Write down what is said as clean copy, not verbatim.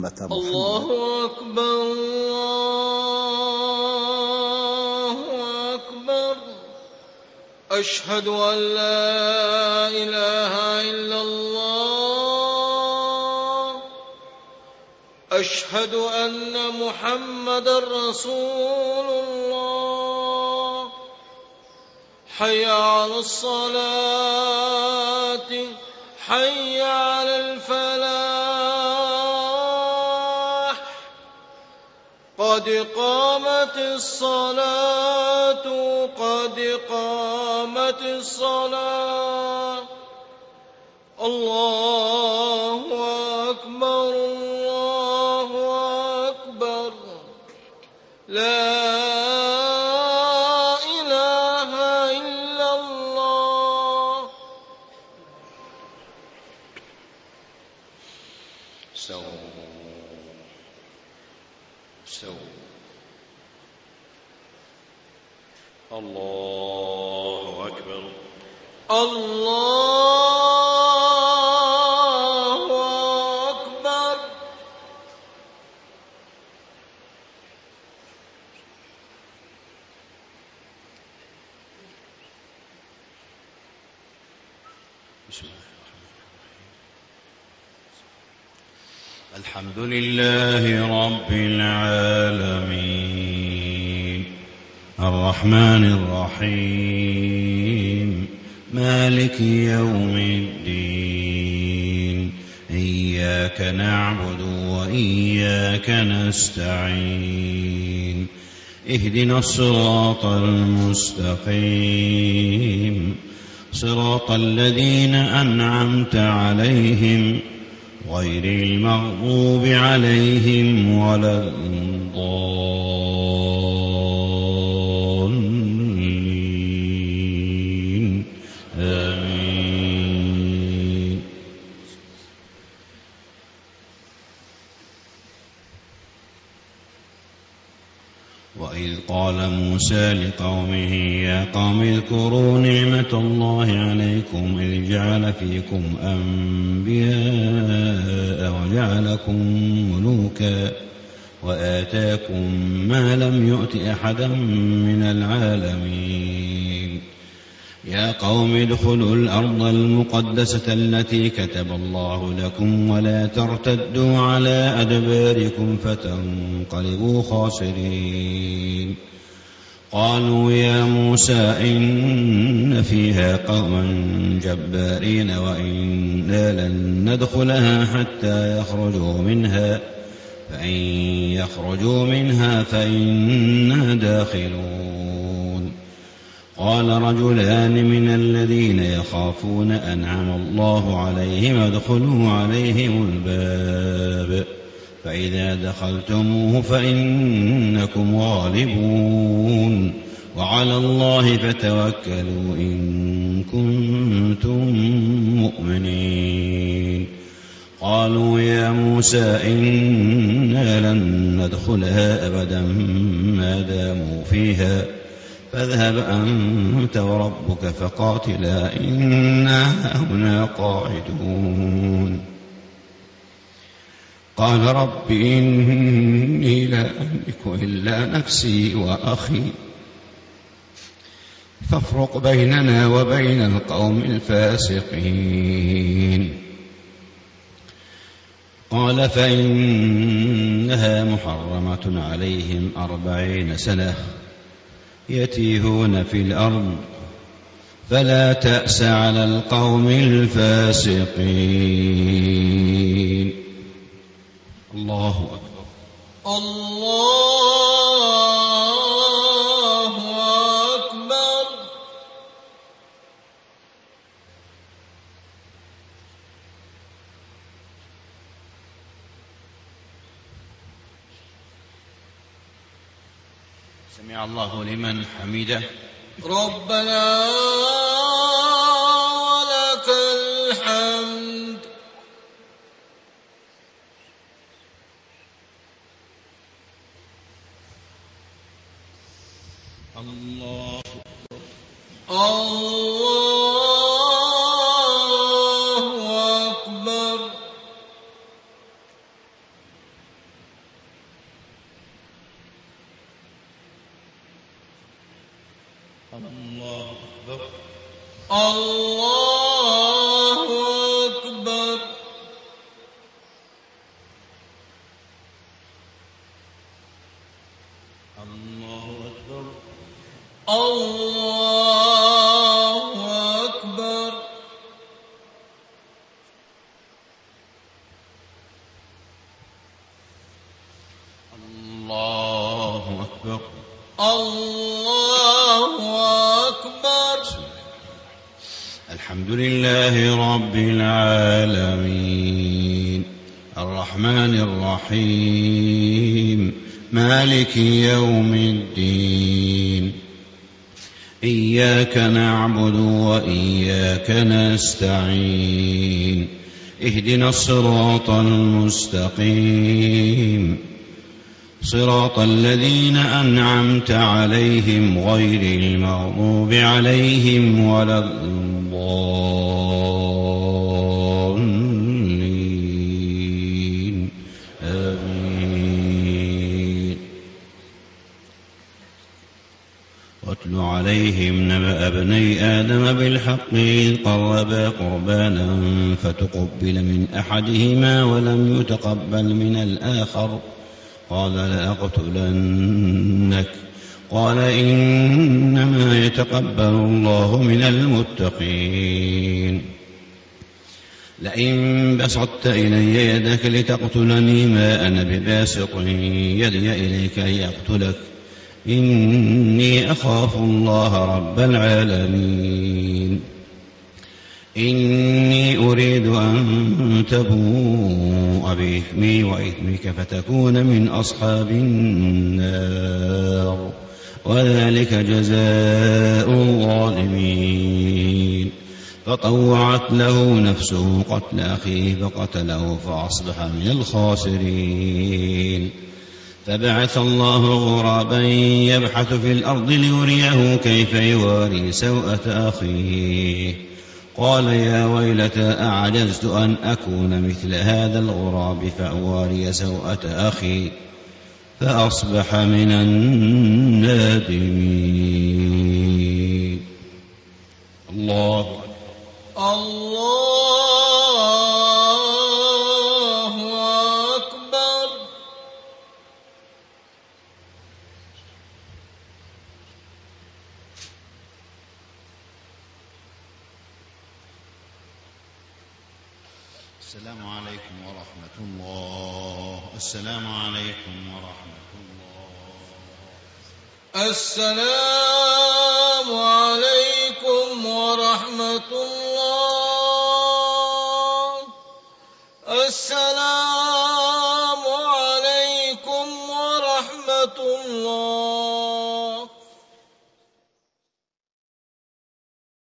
أمة محمد. الله أكبر الله أكبر. أشهد أن لا إله إلا الله. أشهد أن محمدًا رسول الله. حي على الصلاة حي على الفلاح. قد قامت الصلاة قد قامت الصلاة. الله أكبر الله أكبر. لا إله إلا الله. الله أكبر الله أكبر. الحمد لله رب العالمين الرحمن الرحيم مالك يوم الدين. إياك نعبد وإياك نستعين. اهدنا الصراط المستقيم صراط الذين أنعمت عليهم غير المغضوب عليهم ولا الضالين. آمين. وإذ قال موسى لقومه يا قوم اذكروا نعمة الله عليكم إذ جعل فيكم أنبياء وجعلكم ملوكا وآتاكم ما لم يؤت أحدا من العالمين. يا قوم ادخلوا الأرض المقدسة التي كتب الله لكم ولا ترتدوا على أدباركم فتنقلبوا خاسرين. قالوا يا موسى إن فيها قوما جبارين وإنا لن ندخلها حتى يخرجوا منها فإن يخرجوا منها فإنا داخلون. قال رجلان من الذين يخافون أنعم الله عليهم ادخلوا عليهم الباب فإذا دخلتموه فإنكم غالبون وعلى الله فتوكلوا إن كنتم مؤمنين. قالوا يا موسى إنا لن ندخلها أبدا ما داموا فيها فاذهب أنت وربك فقاتلا إنا هنا قاعدون. قال رب إني لا أملك إلا نفسي وأخي فافرق بيننا وبين القوم الفاسقين. قال فإنها محرمة عليهم 40 سنة يتيهون في الأرض فلا تأس على القوم الفاسقين. الله أكبر الله أكبر. سمع الله لمن حمده. ربنا ولك الحمد. الله الله أكبر. الله أكبر الله أكبر الله أكبر الله أكبر الله أكبر الله أكبر. الحمد لله رب العالمين الرحمن الرحيم مالك يوم الدين إياك نعبد وإياك نستعين اهدنا الصراط المستقيم صراط الذين أنعمت عليهم غير المغضوب عليهم ولا الضالين آمين. واتل عليهم نبأ ابني آدم بالحق إذ قربا قربانا فتقبل من أحدهما ولم يتقبل من الآخر قال لأقتلنك قال إنما يتقبل الله من المتقين لئن بسطت إلي يدك لتقتلني ما أنا بباسط يدي إليك لأقتلك إني أخاف الله رب العالمين إني أريد أن تبوء بإثمي وإثمك فتكون من أصحاب النار وذلك جزاء الظالمين فطوعت له نفسه قتل أخيه فقتله فأصبح من الخاسرين فبعث الله غرابا يبحث في الأرض ليريه كيف يواري سوءة أخيه قال يا ويلتى أعجزت أن أكون مثل هذا الغراب فأواري سوءة أخي فأصبح من النادمين. الله أكبر. السلام عليكم ورحمة الله. السلام عليكم ورحمة الله. السلام عليكم ورحمة الله. السلام عليكم ورحمة الله.